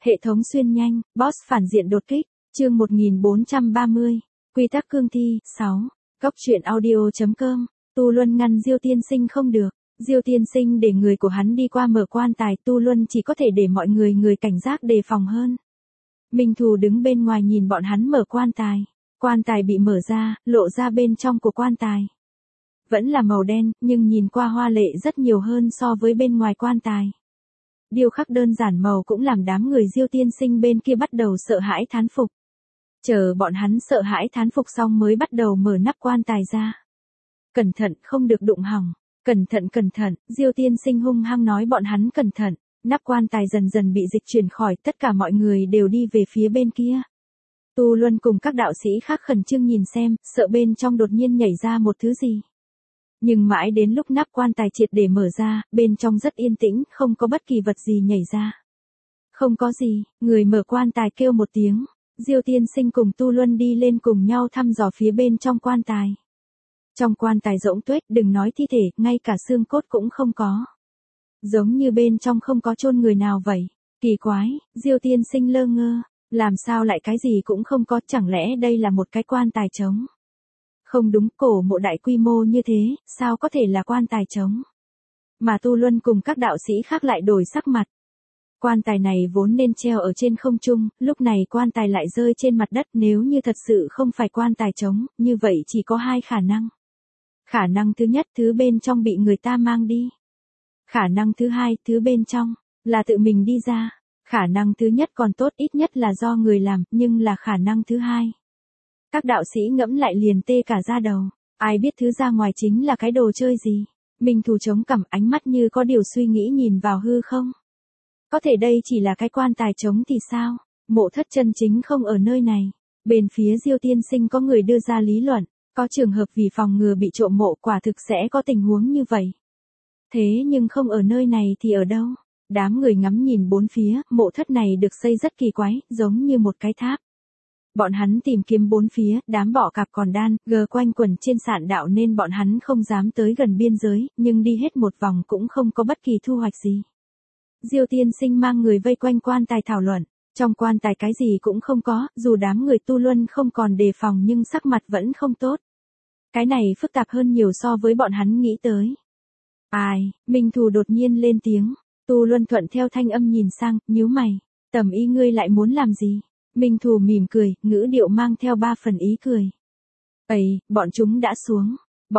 Hệ thống xuyên nhanh, boss phản diện đột kích, chương 1430, quy tắc cương thi, 6, góc truyện audio.com, Tu Luân ngăn Diêu Tiên Sinh không được, Diêu Tiên Sinh để người của hắn đi qua mở quan tài, Tu Luân chỉ có thể để mọi người cảnh giác đề phòng hơn. Minh Thù đứng bên ngoài nhìn bọn hắn mở quan tài bị mở ra, lộ ra bên trong của quan tài. Vẫn là màu đen, nhưng nhìn qua hoa lệ rất nhiều hơn so với bên ngoài quan tài. Điêu khắc đơn giản màu cũng làm đám người Diêu Tiên Sinh bên kia bắt đầu sợ hãi thán phục. Chờ bọn hắn sợ hãi thán phục xong mới bắt đầu mở nắp quan tài ra. Cẩn thận, không được đụng hỏng. Cẩn thận, Diêu Tiên Sinh hung hăng nói bọn hắn cẩn thận. Nắp quan tài dần dần bị dịch chuyển khỏi, tất cả mọi người đều đi về phía bên kia. Tu Luân cùng các đạo sĩ khác khẩn trương nhìn xem, sợ bên trong đột nhiên nhảy ra một thứ gì. Nhưng mãi đến lúc nắp quan tài triệt để mở ra, bên trong rất yên tĩnh, không có bất kỳ vật gì nhảy ra. Không có gì, người mở quan tài kêu một tiếng. Diêu Tiên Sinh cùng Tu Luân đi lên cùng nhau thăm dò phía bên trong quan tài. Trong quan tài rỗng tuếch, đừng nói thi thể, ngay cả xương cốt cũng không có. Giống như bên trong không có chôn người nào vậy. Kỳ quái, Diêu Tiên Sinh lơ ngơ. Làm sao lại cái gì cũng không có, chẳng lẽ đây là một cái quan tài trống? Không đúng, cổ mộ đại quy mô như thế, sao có thể là quan tài trống? Mà Tu Luân cùng các đạo sĩ khác lại đổi sắc mặt. Quan tài này vốn nên treo ở trên không trung, lúc này quan tài lại rơi trên mặt đất, nếu như thật sự không phải quan tài trống, như vậy chỉ có hai khả năng. Khả năng thứ nhất, thứ bên trong bị người ta mang đi. Khả năng thứ hai, thứ bên trong là tự mình đi ra. Khả năng thứ nhất còn tốt, ít nhất là do người làm, nhưng là khả năng thứ hai. Các đạo sĩ ngẫm lại liền tê cả da đầu, ai biết thứ ra ngoài chính là cái đồ chơi gì. Minh Thù chống cằm, ánh mắt như có điều suy nghĩ nhìn vào hư không. Có thể đây chỉ là cái quan tài trống thì sao? Mộ thất chân chính không ở nơi này. Bên phía Diêu Tiên Sinh có người đưa ra lý luận, có trường hợp vì phòng ngừa bị trộm mộ, quả thực sẽ có tình huống như vậy. Thế nhưng không ở nơi này thì ở đâu? Đám người ngắm nhìn bốn phía, mộ thất này được xây rất kỳ quái, giống như một cái tháp. Bọn hắn tìm kiếm bốn phía, đám bọ cạp còn đan, gờ quanh quẩn trên sạn đạo nên bọn hắn không dám tới gần biên giới, nhưng đi hết một vòng cũng không có bất kỳ thu hoạch gì. Diêu Tiên Sinh mang người vây quanh quan tài thảo luận, trong quan tài cái gì cũng không có, dù đám người Tu Luân không còn đề phòng nhưng sắc mặt vẫn không tốt. Cái này phức tạp hơn nhiều so với bọn hắn nghĩ tới. Minh Thù đột nhiên lên tiếng. Tu Luân thuận theo thanh âm nhìn sang, nhíu mày. Tầm ý ngươi lại muốn làm gì? Minh Thù mỉm cười, ngữ điệu mang theo 3 phần ý cười. Bọn chúng đã xuống.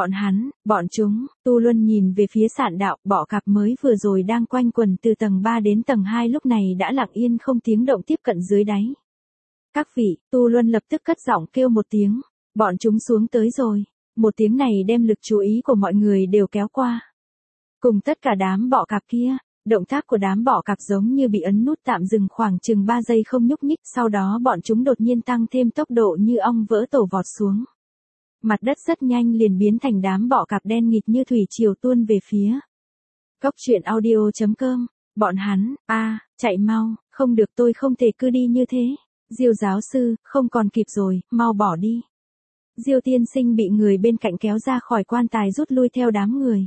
Bọn chúng, Tu Luân nhìn về phía sạn đạo, bọ cạp mới vừa rồi đang quanh quần từ tầng 3 đến tầng 2 lúc này đã lặng yên không tiếng động tiếp cận dưới đáy. Các vị, Tu Luân lập tức cất giọng kêu một tiếng. Bọn chúng xuống tới rồi. Một tiếng này đem lực chú ý của mọi người đều kéo qua. Cùng tất cả đám bọ cạp kia. Động tác của đám bọ cạp giống như bị ấn nút tạm dừng khoảng chừng 3 giây không nhúc nhích, sau đó bọn chúng đột nhiên tăng thêm tốc độ như ong vỡ tổ vọt xuống. Mặt đất rất nhanh liền biến thành đám bọ cạp đen nghịt như thủy triều tuôn về phía. Góc truyện audio.com, bọn hắn, chạy mau, không được, tôi không thể cứ đi như thế. Diêu giáo sư, không còn kịp rồi, mau bỏ đi. Diêu Tiên Sinh bị người bên cạnh kéo ra khỏi quan tài rút lui theo đám người.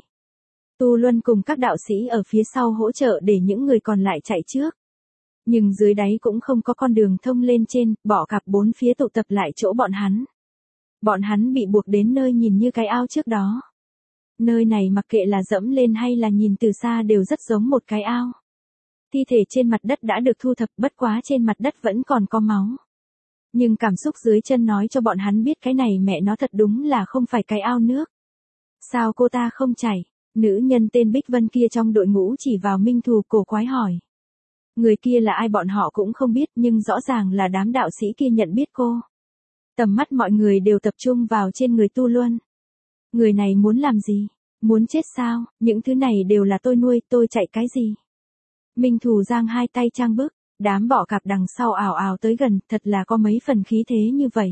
Tu Luân cùng các đạo sĩ ở phía sau hỗ trợ để những người còn lại chạy trước. Nhưng dưới đáy cũng không có con đường thông lên trên, bọ cạp bốn phía tụ tập lại chỗ bọn hắn. Bọn hắn bị buộc đến nơi nhìn như cái ao trước đó. Nơi này mặc kệ là dẫm lên hay là nhìn từ xa đều rất giống một cái ao. Thi thể trên mặt đất đã được thu thập, bất quá trên mặt đất vẫn còn có máu. Nhưng cảm xúc dưới chân nói cho bọn hắn biết cái này mẹ nó thật đúng là không phải cái ao nước. Sao cô ta không chảy? Nữ nhân tên Bích Vân kia trong đội ngũ chỉ vào Minh Thù cổ quái hỏi. Người kia là ai bọn họ cũng không biết, nhưng rõ ràng là đám đạo sĩ kia nhận biết cô. Tầm mắt mọi người đều tập trung vào trên người Tu Luân. Người này muốn làm gì? Muốn chết sao? Những thứ này đều là tôi nuôi, tôi chạy cái gì? Minh Thù giang hai tay trang bức, đám bọ cạp đằng sau ào ào tới gần, thật là có mấy phần khí thế như vậy.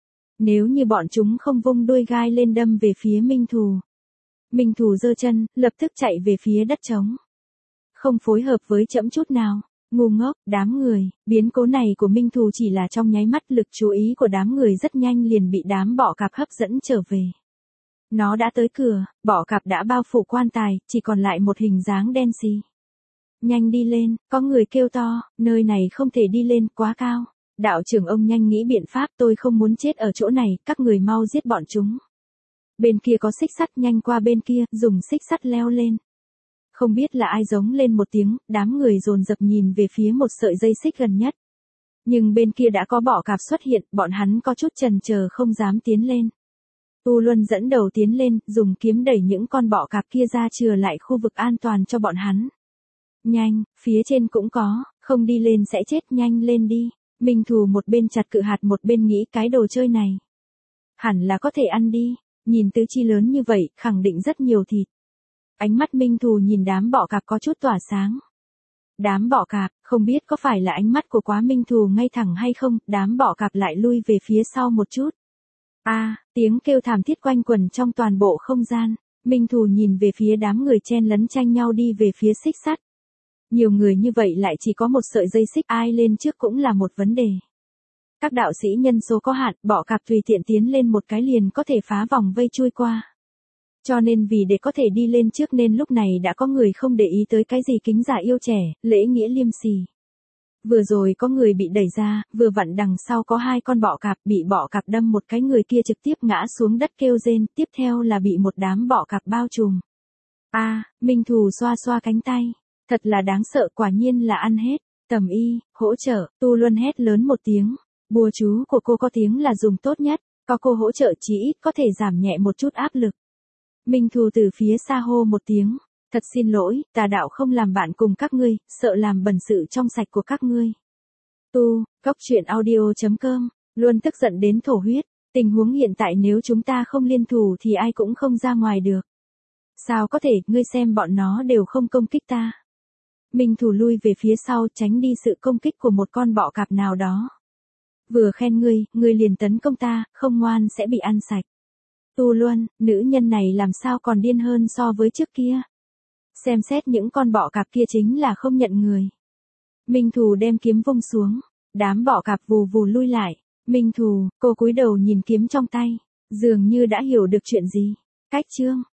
Nếu như bọn chúng không vung đuôi gai lên đâm về phía Minh Thù. Minh Thù giơ chân, lập tức chạy về phía đất trống. Không phối hợp với trẫm chút nào. Ngu ngốc, đám người, biến cố này của Minh Thù chỉ là trong nháy mắt, lực chú ý của đám người rất nhanh liền bị đám bọ cạp hấp dẫn trở về. Nó đã tới cửa, bọ cạp đã bao phủ quan tài, chỉ còn lại một hình dáng đen xì. Nhanh đi lên, có người kêu to, nơi này không thể đi lên, quá cao. Đạo trưởng ông nhanh nghĩ biện pháp, tôi không muốn chết ở chỗ này, các người mau giết bọn chúng. Bên kia có xích sắt, nhanh qua bên kia, dùng xích sắt leo lên. Không biết là ai giống lên một tiếng, đám người dồn dập nhìn về phía một sợi dây xích gần nhất. Nhưng bên kia đã có bọ cạp xuất hiện, bọn hắn có chút chần chờ không dám tiến lên. Tu Luân dẫn đầu tiến lên, dùng kiếm đẩy những con bọ cạp kia ra chừa lại khu vực an toàn cho bọn hắn. Nhanh, phía trên cũng có, không đi lên sẽ chết, nhanh lên đi. Minh Thù một bên chặt cự hạt một bên nghĩ cái đồ chơi này. Hẳn là có thể ăn đi, nhìn tứ chi lớn như vậy, khẳng định rất nhiều thịt. Ánh mắt Minh Thù nhìn đám bọ cạp có chút tỏa sáng. Đám bọ cạp, không biết có phải là ánh mắt của Quá Minh Thù ngay thẳng hay không, đám bọ cạp lại lui về phía sau một chút. Tiếng kêu thảm thiết quanh quẩn trong toàn bộ không gian. Minh Thù nhìn về phía đám người chen lấn tranh nhau đi về phía xích sắt. Nhiều người như vậy lại chỉ có một sợi dây xích, ai lên trước cũng là một vấn đề. Các đạo sĩ nhân số có hạn, bọ cạp tùy tiện tiến lên một cái liền có thể phá vòng vây chui qua. Cho nên vì để có thể đi lên trước nên lúc này đã có người không để ý tới cái gì kính già yêu trẻ, lễ nghĩa liêm sỉ. Vừa rồi có người bị đẩy ra, vừa vặn đằng sau có hai con bọ cạp, bị bọ cạp đâm một cái, người kia trực tiếp ngã xuống đất kêu rên, tiếp theo là bị một đám bọ cạp bao trùm. Minh Thù xoa xoa cánh tay, thật là đáng sợ, quả nhiên là ăn hết. Tầm y, hỗ trợ, Tu Luân hét lớn một tiếng, bùa chú của cô có tiếng là dùng tốt nhất, có cô hỗ trợ chí ít có thể giảm nhẹ một chút áp lực. Minh Thù từ phía xa hô một tiếng, thật xin lỗi, tà đạo không làm bạn cùng các ngươi, sợ làm bẩn sự trong sạch của các ngươi. Cốc truyện audio.com, luôn tức giận đến thổ huyết, tình huống hiện tại nếu chúng ta không liên thủ thì ai cũng không ra ngoài được. Sao có thể, ngươi xem bọn nó đều không công kích ta. Minh Thù lui về phía sau tránh đi sự công kích của một con bọ cạp nào đó. Vừa khen ngươi liền tấn công ta, không ngoan sẽ bị ăn sạch. Tu Luân, nữ nhân này làm sao còn điên hơn so với trước kia. Xem xét những con bọ cạp kia chính là không nhận người. Minh Thù đem kiếm vung xuống, đám bọ cạp vù vù lui lại. Minh Thù, cô cúi đầu nhìn kiếm trong tay, dường như đã hiểu được chuyện gì. Cách chương